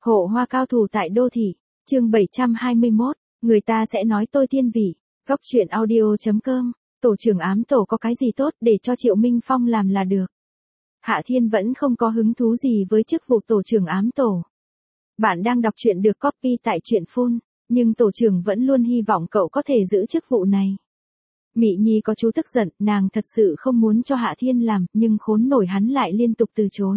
Hộ hoa cao thủ tại đô thị, chương 721, người ta sẽ nói tôi thiên vị. Góc truyện audio.com, tổ trưởng ám tổ có cái gì tốt để cho Triệu Minh Phong làm là được. Hạ Thiên vẫn không có hứng thú gì với chức vụ tổ trưởng ám tổ. Bạn đang đọc truyện được copy tại truyện phone, nhưng tổ trưởng vẫn luôn hy vọng cậu có thể giữ chức vụ này. Mị Nhi có chú tức giận, nàng thật sự không muốn cho Hạ Thiên làm, nhưng khốn nổi hắn lại liên tục từ chối.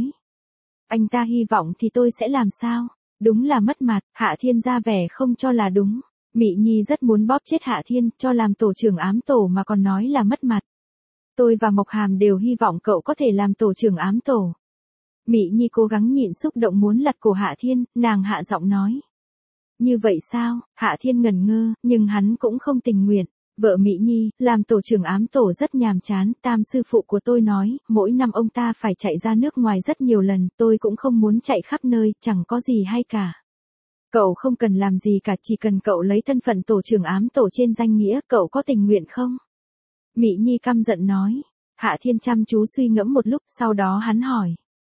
Anh ta hy vọng thì tôi sẽ làm sao? Đúng là mất mặt, Hạ Thiên ra vẻ không cho là đúng. Mị Nhi rất muốn bóp chết Hạ Thiên, cho làm tổ trưởng ám tổ mà còn nói là mất mặt. Tôi và Mộc Hàm đều hy vọng cậu có thể làm tổ trưởng ám tổ. Mị Nhi cố gắng nhịn xúc động muốn lật cổ Hạ Thiên, nàng hạ giọng nói. Như vậy sao? Hạ Thiên ngẩn ngơ, nhưng hắn cũng không tình nguyện. Vợ Mị Nhi, làm tổ trưởng ám tổ rất nhàm chán, tam sư phụ của tôi nói, mỗi năm ông ta phải chạy ra nước ngoài rất nhiều lần, tôi cũng không muốn chạy khắp nơi, chẳng có gì hay cả. Cậu không cần làm gì cả, chỉ cần cậu lấy thân phận tổ trưởng ám tổ trên danh nghĩa, cậu có tình nguyện không? Mị Nhi căm giận nói. Hạ Thiên chăm chú suy ngẫm một lúc, sau đó hắn hỏi.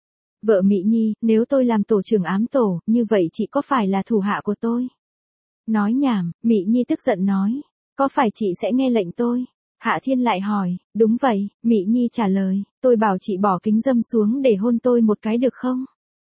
Vợ Mị Nhi, nếu tôi làm tổ trưởng ám tổ, như vậy chị có phải là thủ hạ của tôi? Nói nhảm, Mị Nhi tức giận nói. Có phải chị sẽ nghe lệnh tôi? Hạ Thiên lại hỏi, đúng vậy, Mị Nhi trả lời, tôi bảo chị bỏ kính dâm xuống để hôn tôi một cái được không?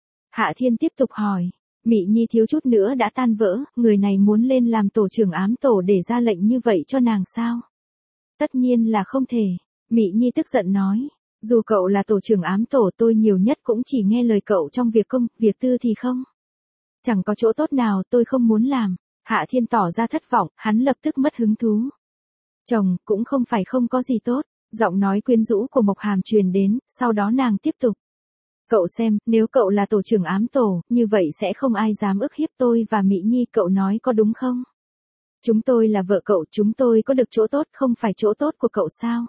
Hạ Thiên tiếp tục hỏi, Mị Nhi thiếu chút nữa đã tan vỡ, người này muốn lên làm tổ trưởng ám tổ để ra lệnh như vậy cho nàng sao? Tất nhiên là không thể, Mị Nhi tức giận nói, dù cậu là tổ trưởng ám tổ tôi nhiều nhất cũng chỉ nghe lời cậu trong việc công, việc tư thì không. Chẳng có chỗ tốt nào tôi không muốn làm. Hạ Thiên tỏ ra thất vọng, hắn lập tức mất hứng thú. Chồng, cũng không phải không có gì tốt, giọng nói quyến rũ của Mộc Hàm truyền đến, sau đó nàng tiếp tục. Cậu xem, nếu cậu là tổ trưởng ám tổ, như vậy sẽ không ai dám ức hiếp tôi và Mị Nhi, cậu nói có đúng không? Chúng tôi là vợ cậu, chúng tôi có được chỗ tốt không phải chỗ tốt của cậu sao?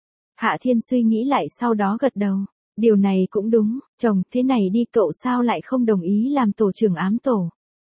Hạ Thiên suy nghĩ lại sau đó gật đầu. Điều này cũng đúng, chồng, thế này đi cậu sao lại không đồng ý làm tổ trưởng ám tổ?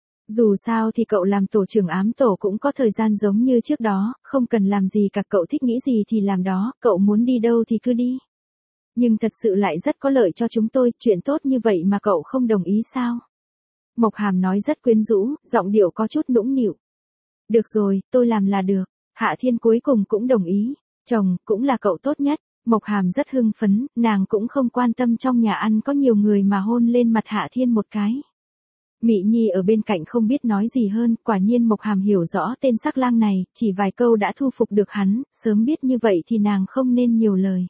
Dù sao thì cậu làm tổ trưởng ám tổ cũng có thời gian giống như trước đó, không cần làm gì cả, cậu thích nghĩ gì thì làm đó, cậu muốn đi đâu thì cứ đi. Nhưng thật sự lại rất có lợi cho chúng tôi, chuyện tốt như vậy mà cậu không đồng ý sao? Mộc Hàm nói rất quyến rũ, giọng điệu có chút nũng nịu. Được rồi, tôi làm là được. Hạ Thiên cuối cùng cũng đồng ý. Chồng, cũng là cậu tốt nhất. Mộc Hàm rất hưng phấn, nàng cũng không quan tâm trong nhà ăn có nhiều người mà hôn lên mặt Hạ Thiên một cái. Mị Nhi ở bên cạnh không biết nói gì hơn, quả nhiên Mộc Hàm hiểu rõ tên sắc lang này, chỉ vài câu đã thu phục được hắn, sớm biết như vậy thì nàng không nên nhiều lời.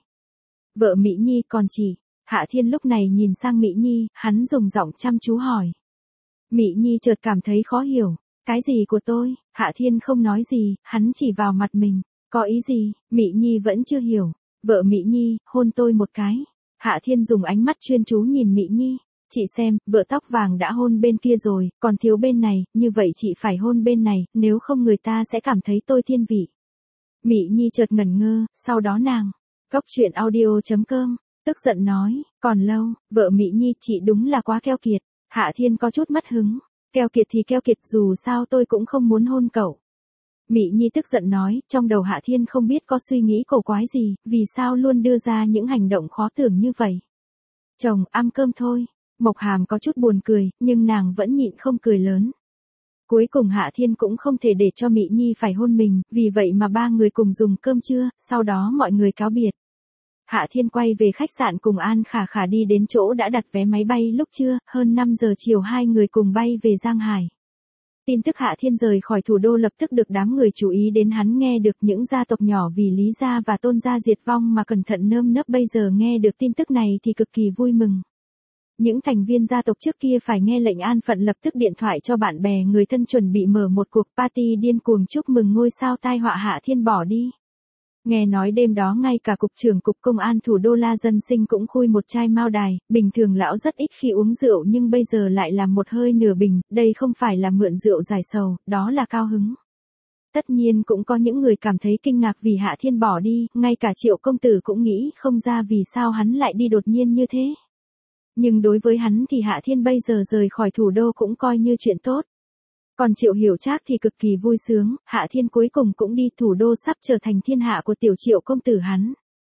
Vợ Mị Nhi còn chị, Hạ Thiên lúc này nhìn sang Mị Nhi, hắn dùng giọng chăm chú hỏi. Mị Nhi chợt cảm thấy khó hiểu, cái gì của tôi? Hạ Thiên không nói gì, hắn chỉ vào mặt mình, có ý gì? Mị Nhi vẫn chưa hiểu, vợ Mị Nhi, hôn tôi một cái. Hạ Thiên dùng ánh mắt chuyên chú nhìn Mị Nhi. Chị xem, vợ tóc vàng đã hôn bên kia rồi, còn thiếu bên này, như vậy chị phải hôn bên này, nếu không người ta sẽ cảm thấy tôi thiên vị. Mị Nhi chợt ngẩn ngơ, sau đó nàng, góc truyện audio.com, tức giận nói, còn lâu, vợ Mị Nhi chị đúng là quá keo kiệt. Hạ Thiên có chút mất hứng, keo kiệt thì keo kiệt, dù sao tôi cũng không muốn hôn cậu. Mị Nhi tức giận nói, trong đầu Hạ Thiên không biết có suy nghĩ cổ quái gì, vì sao luôn đưa ra những hành động khó tưởng như vậy. Chồng, ăn cơm thôi. Mộc Hàm có chút buồn cười, nhưng nàng vẫn nhịn không cười lớn. Cuối cùng Hạ Thiên cũng không thể để cho Mị Nhi phải hôn mình, vì vậy mà ba người cùng dùng cơm trưa, sau đó mọi người cáo biệt. Hạ Thiên quay về khách sạn cùng An Khả Khả đi đến chỗ đã đặt vé máy bay lúc trưa, hơn 5 giờ chiều hai người cùng bay về Giang Hải. Tin tức Hạ Thiên rời khỏi thủ đô lập tức được đám người chú ý đến, hắn nghe được những gia tộc nhỏ vì Lý gia và Tôn gia diệt vong mà cẩn thận nơm nớp, bây giờ nghe được tin tức này thì cực kỳ vui mừng. Những thành viên gia tộc trước kia phải nghe lệnh an phận lập tức điện thoại cho bạn bè người thân chuẩn bị mở một cuộc party điên cuồng chúc mừng ngôi sao tai họa Hạ Thiên bỏ đi. Nghe nói đêm đó ngay cả cục trưởng cục công an thủ đô La Dân Sinh cũng khui một chai mao đài, bình thường lão rất ít khi uống rượu nhưng bây giờ lại làm một hơi nửa bình, đây không phải là mượn rượu giải sầu, đó là cao hứng. Tất nhiên cũng có những người cảm thấy kinh ngạc vì Hạ Thiên bỏ đi, ngay cả Triệu công tử cũng nghĩ không ra vì sao hắn lại đi đột nhiên như thế. Nhưng đối với hắn thì Hạ Thiên bây giờ rời khỏi thủ đô cũng coi như chuyện tốt. Còn Triệu Hiểu Trác thì cực kỳ vui sướng, Hạ Thiên cuối cùng cũng đi, thủ đô sắp trở thành thiên hạ của tiểu Triệu công tử hắn.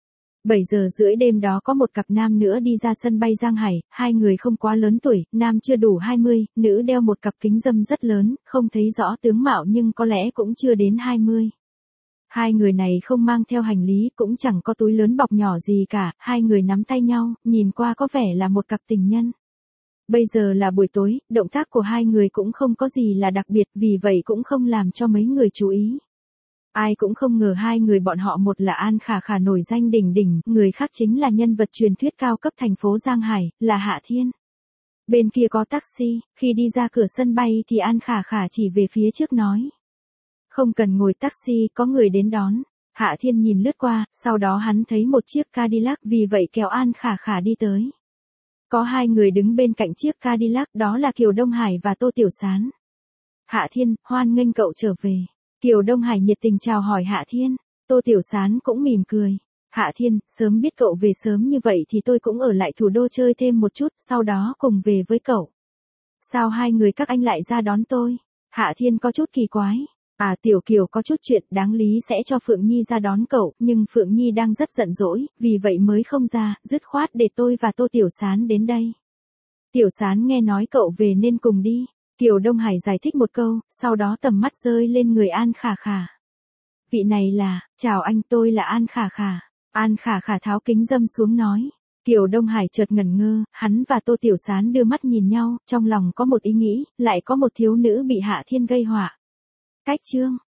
7 giờ rưỡi đêm đó có một cặp nam nữa đi ra sân bay Giang Hải, hai người không quá lớn tuổi, nam chưa đủ 20, nữ đeo một cặp kính râm rất lớn, không thấy rõ tướng mạo nhưng có lẽ cũng chưa đến 20. Hai người này không mang theo hành lý, cũng chẳng có túi lớn bọc nhỏ gì cả, hai người nắm tay nhau, nhìn qua có vẻ là một cặp tình nhân. Bây giờ là buổi tối, động tác của hai người cũng không có gì là đặc biệt, vì vậy cũng không làm cho mấy người chú ý. Ai cũng không ngờ hai người bọn họ, một là An Khả Khả nổi danh đỉnh đỉnh, người khác chính là nhân vật truyền thuyết cao cấp thành phố Giang Hải, là Hạ Thiên. Bên kia có taxi, khi đi ra cửa sân bay thì An Khả Khả chỉ về phía trước nói. Không cần ngồi taxi, có người đến đón. Hạ Thiên nhìn lướt qua, sau đó hắn thấy một chiếc Cadillac, vì vậy kéo An Khả Khả đi tới. Có hai người đứng bên cạnh chiếc Cadillac, đó là Kiều Đông Hải và Tô Tiểu Sán. Hạ Thiên, hoan nghênh cậu trở về. Kiều Đông Hải nhiệt tình chào hỏi Hạ Thiên. Tô Tiểu Sán cũng mỉm cười. Hạ Thiên, sớm biết cậu về sớm như vậy thì tôi cũng ở lại thủ đô chơi thêm một chút, sau đó cùng về với cậu. Sao hai người các anh lại ra đón tôi? Hạ Thiên có chút kỳ quái. À, Tiểu Kiều có chút chuyện đáng lý sẽ cho Phượng Nhi ra đón cậu, nhưng Phượng Nhi đang rất giận dỗi, vì vậy mới không ra, dứt khoát để tôi và Tô Tiểu Sán đến đây. Tiểu Sán nghe nói cậu về nên cùng đi. Kiều Đông Hải giải thích một câu, sau đó tầm mắt rơi lên người An Khả Khả. Vị này là, chào anh, tôi là An Khả Khả. An Khả Khả tháo kính râm xuống nói. Kiều Đông Hải chợt ngẩn ngơ, hắn và Tô Tiểu Sán đưa mắt nhìn nhau, trong lòng có một ý nghĩ, lại có một thiếu nữ bị Hạ Thiên gây họa. Cách chương